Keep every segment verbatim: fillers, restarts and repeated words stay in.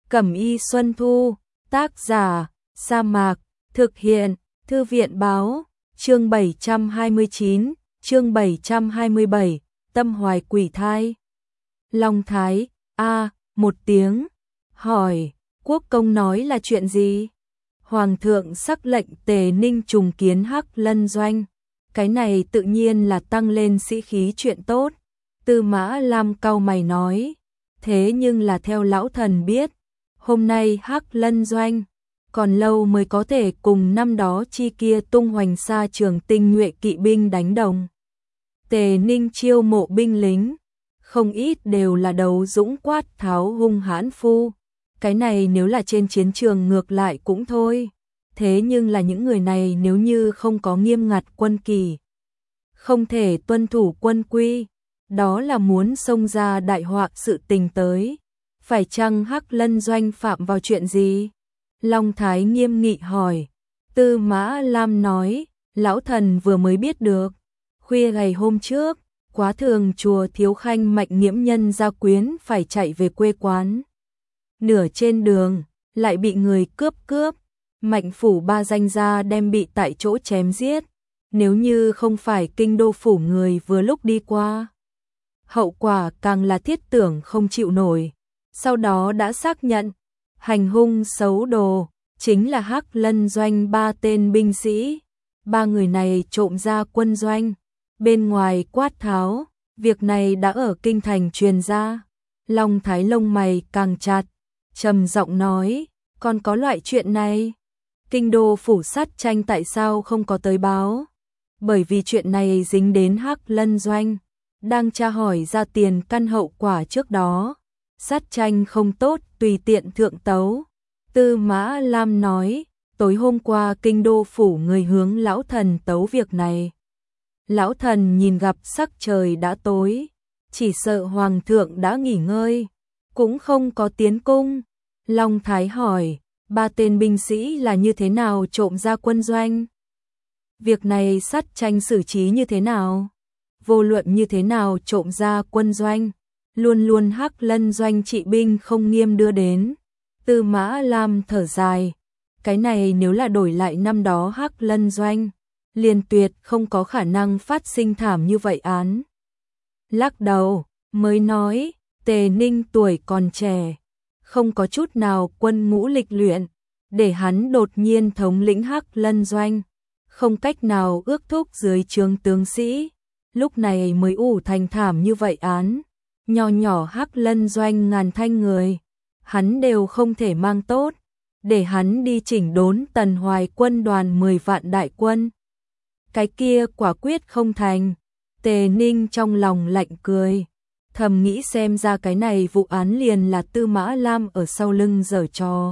Cẩm y Xuân Thu, tác giả, Sa Mạc, thực hiện, Thư viện báo, chương bảy trăm hai mươi chín, chương bảy trăm hai mươi bảy, tâm hoài quỷ thai. Long Thái, a, một tiếng, hỏi, quốc công nói là chuyện gì? Hoàng thượng sắc lệnh Tề Ninh trùng kiến Hắc Lân doanh. Cái này tự nhiên là tăng lên sĩ khí chuyện tốt. Tư Mã Lam cau mày nói, thế nhưng là theo lão thần biết, hôm nay Hắc Lân doanh còn lâu mới có thể cùng năm đó chi kia tung hoành xa trường tinh nhuệ kỵ binh đánh đồng. Tề Ninh chiêu mộ binh lính, không ít đều là đầu dũng quát tháo hung hãn phu. Cái này nếu là trên chiến trường ngược lại cũng thôi. Thế nhưng là những người này nếu như không có nghiêm ngặt quân kỷ, không thể tuân thủ quân quy, đó là muốn xông ra đại họa sự tình tới. Phải chăng Hắc Lân doanh phạm vào chuyện gì? Long Thái nghiêm nghị hỏi. Tư Mã Lam nói, lão thần vừa mới biết được. Khuya ngày hôm trước, quá thường chùa Thiếu Khanh Mạnh nghiễm nhân gia quyến phải chạy về quê quán. Nửa trên đường, lại bị người cướp cướp. Mạnh phủ ba danh gia đem bị tại chỗ chém giết. Nếu như không phải kinh đô phủ người vừa lúc đi qua, hậu quả càng là thiết tưởng không chịu nổi. Sau đó đã xác nhận, hành hung xấu đồ, chính là Hắc Lân doanh ba tên binh sĩ. Ba người này trộm ra quân doanh, bên ngoài quát tháo, việc này đã ở kinh thành truyền ra. Long Thái lông mày càng chặt, trầm giọng nói, còn có loại chuyện này. Kinh đô phủ sát tranh tại sao không có tới báo? Bởi vì chuyện này dính đến Hắc Lân doanh, đang tra hỏi ra tiền căn hậu quả trước đó. Sát tranh không tốt, tùy tiện thượng tấu. Tư Mã Lam nói, tối hôm qua kinh đô phủ người hướng lão thần tấu việc này. Lão thần nhìn gặp sắc trời đã tối, chỉ sợ hoàng thượng đã nghỉ ngơi, cũng không có tiến cung. Long Thái hỏi, ba tên binh sĩ là như thế nào trộm ra quân doanh? Việc này sát tranh xử trí như thế nào? Vô luận như thế nào trộm ra quân doanh, luôn luôn Hắc Lân doanh trị binh không nghiêm đưa đến. Tư Mã Lam thở dài, cái này nếu là đổi lại năm đó Hắc Lân doanh, liền tuyệt không có khả năng phát sinh thảm như vậy án. Lắc đầu, mới nói, Tề Ninh tuổi còn trẻ, không có chút nào quân ngũ lịch luyện, để hắn đột nhiên thống lĩnh Hắc Lân doanh, không cách nào ước thúc dưới trướng tướng sĩ, lúc này mới ủ thành thảm như vậy án. Nhỏ nhỏ Hắc Lân doanh ngàn thanh người, hắn đều không thể mang tốt, để hắn đi chỉnh đốn Tần Hoài quân đoàn mười vạn đại quân. Cái kia quả quyết không thành. Tề Ninh trong lòng lạnh cười, thầm nghĩ xem ra cái này vụ án liền là Tư Mã Lam ở sau lưng giở trò.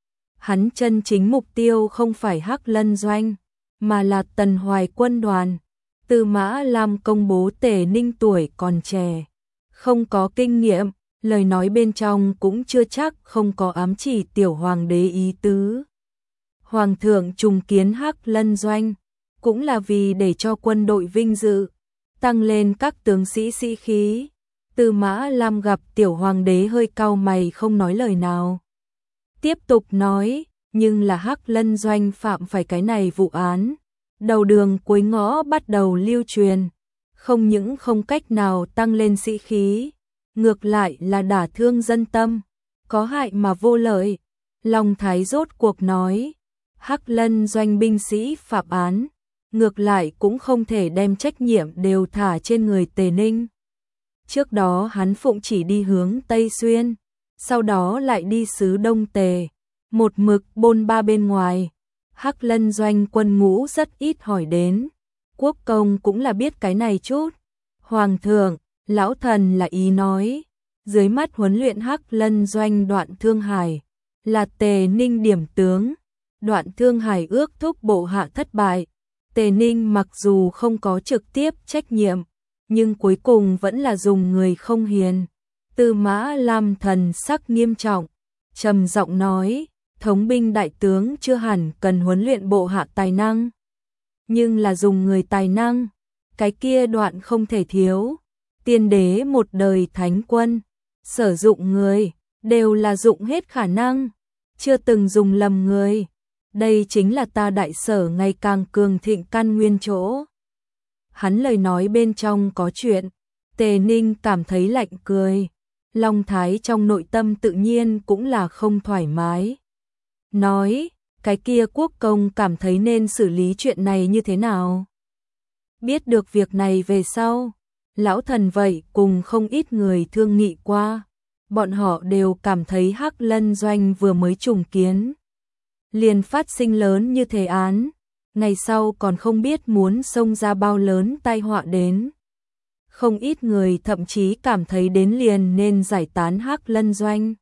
Hắn chân chính mục tiêu không phải Hắc Lân doanh, mà là Tần Hoài quân đoàn. Tư Mã Lam công bố Tề Ninh tuổi còn trẻ, không có kinh nghiệm, lời nói bên trong cũng chưa chắc không có ám chỉ tiểu hoàng đế ý tứ. Hoàng thượng trùng kiến Hắc Lân doanh, cũng là vì để cho quân đội vinh dự, tăng lên các tướng sĩ sĩ khí. Tư Mã Lam gặp tiểu hoàng đế hơi cau mày không nói lời nào. Tiếp tục nói, nhưng là Hắc Lân doanh phạm phải cái này vụ án, đầu đường cuối ngõ bắt đầu lưu truyền, không những không cách nào tăng lên sĩ khí, ngược lại là đả thương dân tâm, có hại mà vô lợi. Long Thái rốt cuộc nói, Hắc Lân doanh binh sĩ phạm án, ngược lại cũng không thể đem trách nhiệm đều thả trên người Tề Ninh. Trước đó hắn phụng chỉ đi hướng Tây Xuyên, sau đó lại đi xứ Đông Tề, một mực bôn ba bên ngoài. Hắc Lân doanh quân ngũ rất ít hỏi đến, quốc công cũng là biết cái này chút. Hoàng thượng, lão thần là ý nói, dưới mắt huấn luyện Hắc Lân doanh Đoạn Thương Hải, là Tề Ninh điểm tướng. Đoạn Thương Hải ước thúc bộ hạ thất bại, Tề Ninh mặc dù không có trực tiếp trách nhiệm, nhưng cuối cùng vẫn là dùng người không hiền. Tư Mã Lam thần sắc nghiêm trọng, trầm giọng nói, thống binh đại tướng chưa hẳn cần huấn luyện bộ hạ tài năng, nhưng là dùng người tài năng, cái kia đoạn không thể thiếu. Tiên đế một đời thánh quân, sử dụng người, đều là dụng hết khả năng, chưa từng dùng lầm người. Đây chính là ta Đại Sở ngày càng cường thịnh căn nguyên chỗ. Hắn lời nói bên trong có chuyện, Tề Ninh cảm thấy lạnh cười. Long Thái trong nội tâm tự nhiên cũng là không thoải mái. Nói, cái kia Quốc công cảm thấy nên xử lý chuyện này như thế nào? Biết được việc này về sau, lão thần vậy cùng không ít người thương nghị qua. Bọn họ đều cảm thấy Hắc Lân Doanh vừa mới trùng kiến, liền phát sinh lớn như thế án, ngày sau còn không biết muốn xông ra bao lớn tai họa đến. Không ít người thậm chí cảm thấy đến liền nên giải tán Hắc Lân Doanh.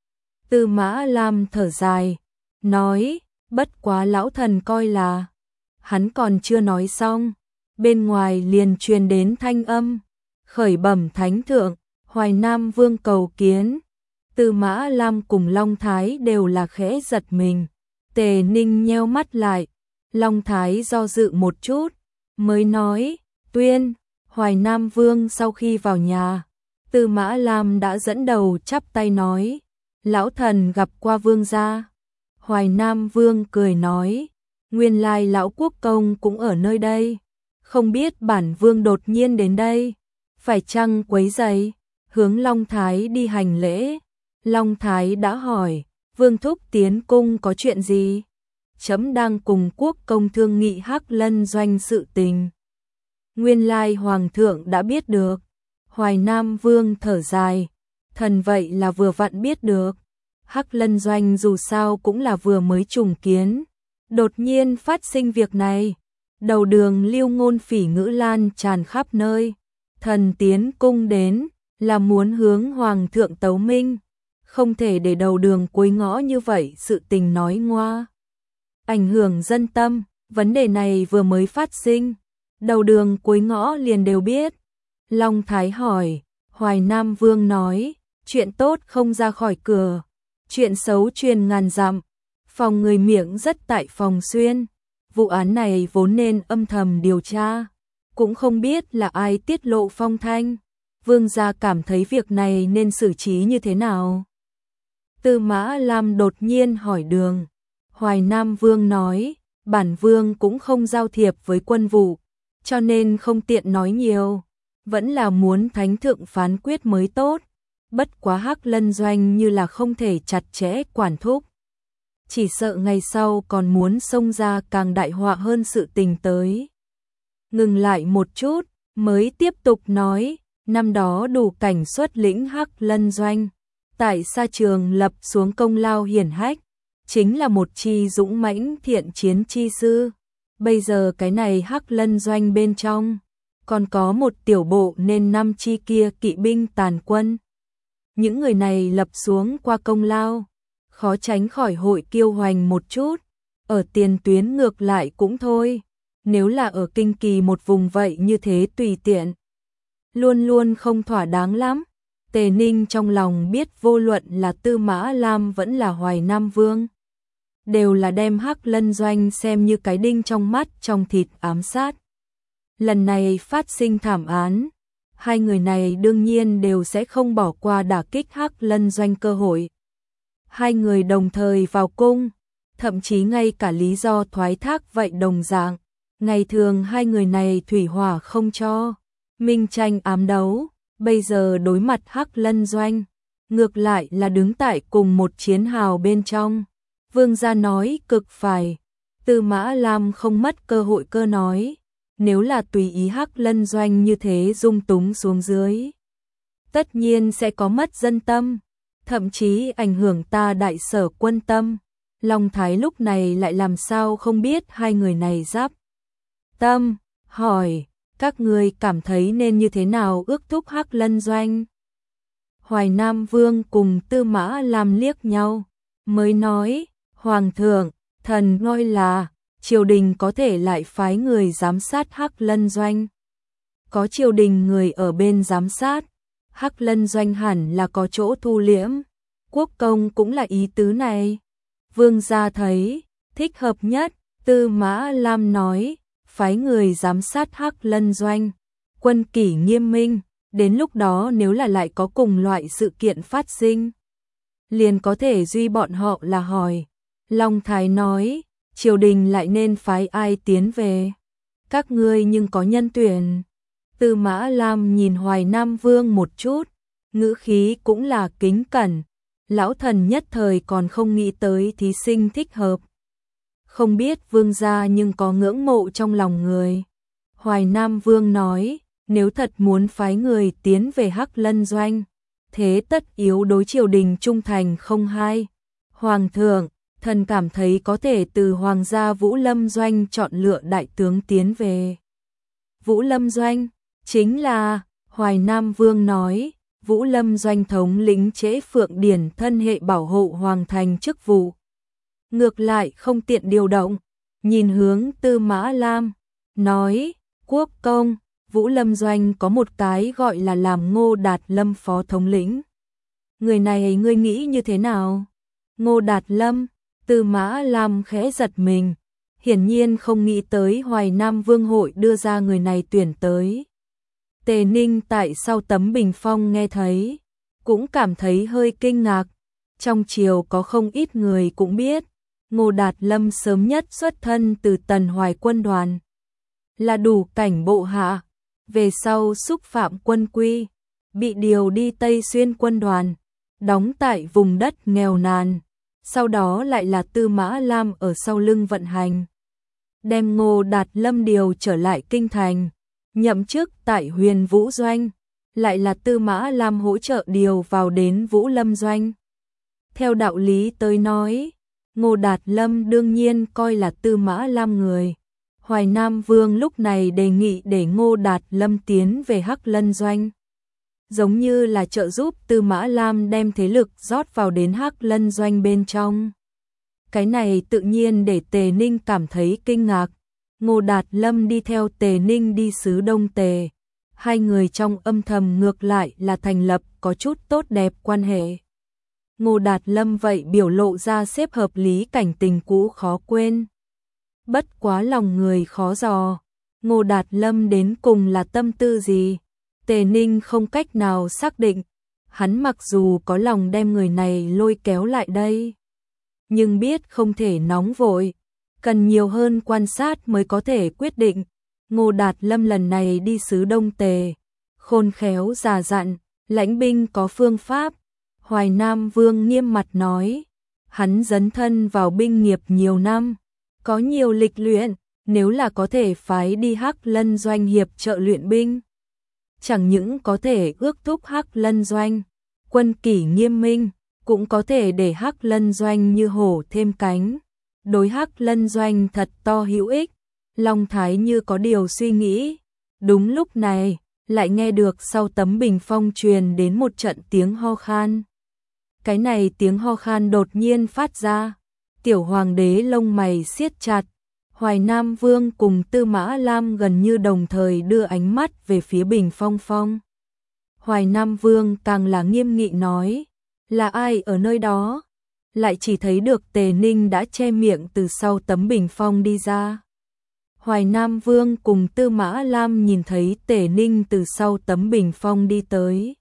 Tư Mã Lam thở dài, nói, bất quá lão thần coi là. Hắn còn chưa nói xong, bên ngoài liền truyền đến thanh âm, khởi bẩm thánh thượng, Hoài Nam Vương cầu kiến. Tư Mã Lam cùng Long Thái đều là khẽ giật mình. Tề Ninh nheo mắt lại, Long Thái do dự một chút, mới nói, tuyên. Hoài Nam Vương sau khi vào nhà, Tư Mã Lam đã dẫn đầu chắp tay nói, lão thần gặp qua vương gia. Hoài Nam Vương cười nói, nguyên lai lão quốc công cũng ở nơi đây, không biết bản vương đột nhiên đến đây, phải chăng quấy rầy? Hướng Long Thái đi hành lễ. Long Thái đã hỏi, vương thúc tiến cung có chuyện gì? Chấm đang cùng quốc công thương nghị Hắc Lân Doanh sự tình. Nguyên lai hoàng thượng đã biết được. Hoài Nam Vương thở dài, thần vậy là vừa vặn biết được. Hắc Lân Doanh dù sao cũng là vừa mới trùng kiến, đột nhiên phát sinh việc này, đầu đường lưu ngôn phỉ ngữ lan tràn khắp nơi. Thần tiến cung đến là muốn hướng hoàng thượng tấu minh, không thể để đầu đường cuối ngõ như vậy sự tình nói ngoa, ảnh hưởng dân tâm. Vấn đề này vừa mới phát sinh, đầu đường cuối ngõ liền đều biết. Long Thái hỏi, Hoài Nam Vương nói, chuyện tốt không ra khỏi cửa, chuyện xấu truyền ngàn dặm, phòng người miệng rất tại phòng xuyên. Vụ án này vốn nên âm thầm điều tra, cũng không biết là ai tiết lộ phong thanh. Vương gia cảm thấy việc này nên xử trí như thế nào? Tư Mã Lam đột nhiên hỏi đường. Hoài Nam Vương nói, bản vương cũng không giao thiệp với quân vụ, cho nên không tiện nói nhiều, vẫn là muốn thánh thượng phán quyết mới tốt. Bất quá Hắc Lân Doanh như là không thể chặt chẽ quản thúc, chỉ sợ ngày sau còn muốn xông ra càng đại họa hơn sự tình tới. Ngừng lại một chút, mới tiếp tục nói, năm đó đủ cảnh xuất lĩnh Hắc Lân Doanh, tại sa trường lập xuống công lao hiển hách, chính là một chi dũng mãnh thiện chiến chi sư. Bây giờ cái này Hắc Lân Doanh bên trong, còn có một tiểu bộ nên năm chi kia kỵ binh tàn quân. Những người này lập xuống qua công lao, khó tránh khỏi hội kiêu hoành một chút, ở tiền tuyến ngược lại cũng thôi, nếu là ở kinh kỳ một vùng vậy như thế tùy tiện, luôn luôn không thỏa đáng lắm. Tề Ninh trong lòng biết vô luận là Tư Mã Lam vẫn là Hoài Nam Vương, đều là đem Hắc Lân Doanh xem như cái đinh trong mắt trong thịt ám sát. Lần này phát sinh thảm án, hai người này đương nhiên đều sẽ không bỏ qua đả kích Hắc Lân Doanh cơ hội. Hai người đồng thời vào cung, thậm chí ngay cả lý do thoái thác vậy đồng dạng. Ngày thường hai người này thủy hỏa không cho, minh tranh ám đấu, bây giờ đối mặt Hắc Lân Doanh, ngược lại là đứng tại cùng một chiến hào bên trong. Vương gia nói cực phải, Tư Mã Lam không mất cơ hội cơ nói, nếu là tùy ý Hắc Lân Doanh như thế dung túng xuống dưới, tất nhiên sẽ có mất dân tâm, thậm chí ảnh hưởng ta Đại Sở quân tâm. Long Thái lúc này lại làm sao không biết hai người này giáp tâm, hỏi, các ngươi cảm thấy nên như thế nào ước thúc Hắc Lân Doanh? Hoài Nam Vương cùng Tư Mã Lam liếc nhau, mới nói, Hoàng thượng, thần ngôi là, triều đình có thể lại phái người giám sát Hắc Lân Doanh. Có triều đình người ở bên giám sát, Hắc Lân Doanh hẳn là có chỗ thu liễm, quốc công cũng là ý tứ này. Vương gia thấy, thích hợp nhất, Tư Mã Lam nói, phái người giám sát Hắc Lân Doanh, quân kỷ nghiêm minh, đến lúc đó nếu là lại có cùng loại sự kiện phát sinh, liền có thể duy bọn họ là hỏi. Long Thái nói, triều đình lại nên phái ai tiến về? Các ngươi nhưng có nhân tuyển. Tư Mã Lam nhìn Hoài Nam Vương một chút, ngữ khí cũng là kính cẩn. Lão thần nhất thời còn không nghĩ tới thí sinh thích hợp. Không biết vương gia nhưng có ngưỡng mộ trong lòng người. Hoài Nam Vương nói, nếu thật muốn phái người tiến về Hắc Lân Doanh, thế tất yếu đối triều đình trung thành không hai. Hoàng thượng, thần cảm thấy có thể từ Hoàng gia Vũ Lâm Doanh chọn lựa đại tướng tiến về. Vũ Lâm Doanh, chính là, Hoài Nam Vương nói, Vũ Lâm Doanh thống lĩnh Trễ Phượng Điển thân hệ bảo hộ Hoàng thành chức vụ. Ngược lại không tiện điều động, nhìn hướng Tư Mã Lam, nói, quốc công, Vũ Lâm Doanh có một cái gọi là làm Ngô Đạt Lâm phó thống lĩnh. Người này ngươi nghĩ như thế nào? Ngô Đạt Lâm, Tư Mã Lam khẽ giật mình, hiển nhiên không nghĩ tới Hoài Nam Vương hội đưa ra người này tuyển tới. Tề Ninh tại sau tấm bình phong nghe thấy, cũng cảm thấy hơi kinh ngạc. Trong triều có không ít người cũng biết, Ngô Đạt Lâm sớm nhất xuất thân từ Tần Hoài quân đoàn, là đủ cảnh bộ hạ, về sau xúc phạm quân quy, bị điều đi Tây Xuyên quân đoàn, đóng tại vùng đất nghèo nàn, sau đó lại là Tư Mã Lam ở sau lưng vận hành, đem Ngô Đạt Lâm điều trở lại kinh thành, nhậm chức tại Huyền Vũ Doanh, lại là Tư Mã Lam hỗ trợ điều vào đến Vũ Lâm Doanh. Theo đạo lý tới nói, Ngô Đạt Lâm đương nhiên coi là Tư Mã Lam người. Hoài Nam Vương lúc này đề nghị để Ngô Đạt Lâm tiến về Hắc Lân Doanh, giống như là trợ giúp Tư Mã Lam đem thế lực rót vào đến Hắc Lân Doanh bên trong. Cái này tự nhiên để Tề Ninh cảm thấy kinh ngạc. Ngô Đạt Lâm đi theo Tề Ninh đi xứ Đông Tề, hai người trong âm thầm ngược lại là thành lập có chút tốt đẹp quan hệ. Ngô Đạt Lâm vậy biểu lộ ra xếp hợp lý cảnh tình cũ khó quên. Bất quá lòng người khó dò, Ngô Đạt Lâm đến cùng là tâm tư gì? Tề Ninh không cách nào xác định, hắn mặc dù có lòng đem người này lôi kéo lại đây, nhưng biết không thể nóng vội, cần nhiều hơn quan sát mới có thể quyết định. Ngô Đạt Lâm lần này đi xứ Đông Tề, khôn khéo già dặn, lãnh binh có phương pháp. Hoài Nam Vương nghiêm mặt nói, hắn dấn thân vào binh nghiệp nhiều năm, có nhiều lịch luyện, nếu là có thể phái đi Hắc Lân Doanh hiệp trợ luyện binh, chẳng những có thể ước thúc Hắc Lân Doanh, quân kỷ nghiêm minh, cũng có thể để Hắc Lân Doanh như hổ thêm cánh. Đối Hắc Lân Doanh thật to hữu ích. Long Thái như có điều suy nghĩ. Đúng lúc này, lại nghe được sau tấm bình phong truyền đến một trận tiếng ho khan. Cái này tiếng ho khan đột nhiên phát ra. Tiểu hoàng đế lông mày siết chặt. Hoài Nam Vương cùng Tư Mã Lam gần như đồng thời đưa ánh mắt về phía bình phong phong. Hoài Nam Vương càng là nghiêm nghị nói, là ai ở nơi đó? Lại chỉ thấy được Tề Ninh đã che miệng từ sau tấm bình phong đi ra. Hoài Nam Vương cùng Tư Mã Lam nhìn thấy Tề Ninh từ sau tấm bình phong đi tới,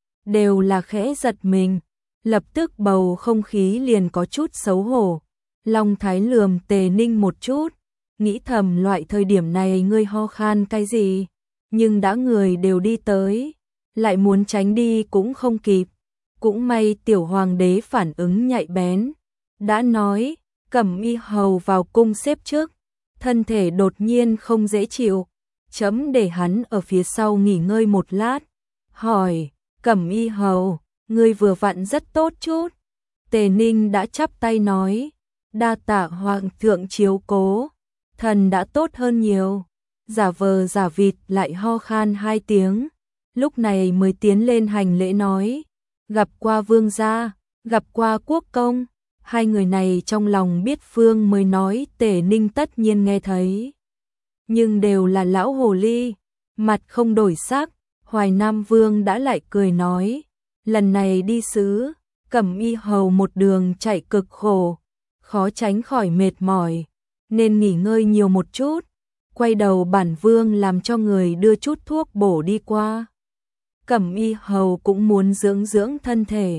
đều là khẽ giật mình, lập tức bầu không khí liền có chút xấu hổ. Long Thái lườm Tề Ninh một chút, nghĩ thầm loại thời điểm này ngươi ho khan cái gì, nhưng đã người đều đi tới, lại muốn tránh đi cũng không kịp. Cũng may tiểu hoàng đế phản ứng nhạy bén, đã nói, Cẩm Y hầu vào cung xếp trước, thân thể đột nhiên không dễ chịu, chấm để hắn ở phía sau nghỉ ngơi một lát. Hỏi, Cẩm Y hầu, ngươi vừa vặn rất tốt chút. Tề Ninh đã chắp tay nói, đa tạ hoàng thượng chiếu cố, thần đã tốt hơn nhiều. Giả vờ giả vịt lại ho khan hai tiếng, lúc này mới tiến lên hành lễ nói, gặp qua vương gia, gặp qua quốc công. Hai người này trong lòng biết phương mới nói Tề Ninh tất nhiên nghe thấy, nhưng đều là lão hồ ly, mặt không đổi sắc. Hoài Nam Vương đã lại cười nói, lần này đi xứ, Cẩm Y hầu một đường chạy cực khổ, khó tránh khỏi mệt mỏi, nên nghỉ ngơi nhiều một chút. Quay đầu bản vương làm cho người đưa chút thuốc bổ đi qua. Cẩm Y hầu cũng muốn dưỡng dưỡng thân thể,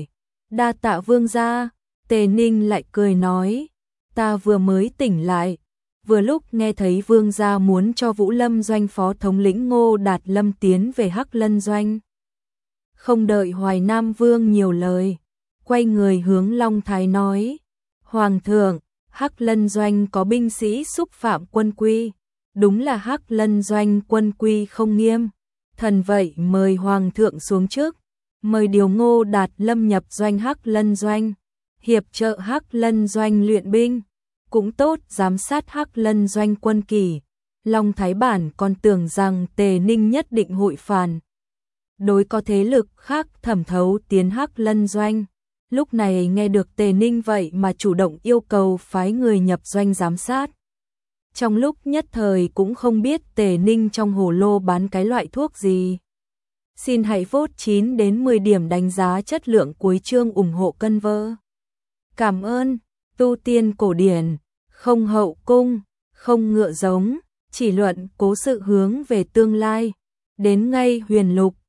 Đa tạ vương gia. Tề Ninh lại cười nói, ta vừa mới tỉnh lại, vừa lúc nghe thấy vương gia muốn cho Vũ Lâm doanh phó thống lĩnh Ngô Đạt Lâm tiến về Hắc Lân doanh. Không đợi Hoài Nam Vương nhiều lời, quay người hướng Long Thái nói, Hoàng thượng, Hắc Lân doanh có binh sĩ xúc phạm quân quy, đúng là Hắc Lân doanh quân quy không nghiêm, thần vậy mời Hoàng thượng xuống trước, mời điều Ngô Đạt Lâm nhập doanh Hắc Lân doanh, hiệp trợ Hắc Lân doanh luyện binh, cũng tốt giám sát Hắc Lân doanh quân kỳ. Long Thái Bản còn tưởng rằng Tề Ninh nhất định hội phản đối có thế lực khác thẩm thấu tiến Hắc Lân doanh. Lúc này nghe được Tề Ninh vậy mà chủ động yêu cầu phái người nhập doanh giám sát. Trong lúc nhất thời cũng không biết Tề Ninh trong hồ lô bán cái loại thuốc gì. Xin hãy vote chín đến mười điểm đánh giá chất lượng cuối chương ủng hộ cân vơ. Cảm ơn. Tu tiên cổ điển, không hậu cung, không ngựa giống, chỉ luận cố sự hướng về tương lai. Đến ngay huyền lục,